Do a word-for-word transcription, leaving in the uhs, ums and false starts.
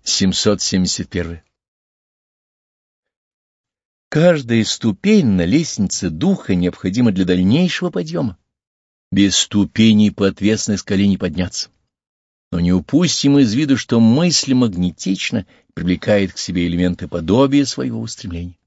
семьсот семьдесят один. Каждая ступень на лестнице духа необходима для дальнейшего подъема. Без ступеней по отвесной скале не подняться. Но не упустим из виду, что мысль магнетична и привлекает к себе элементы подобия своего устремления.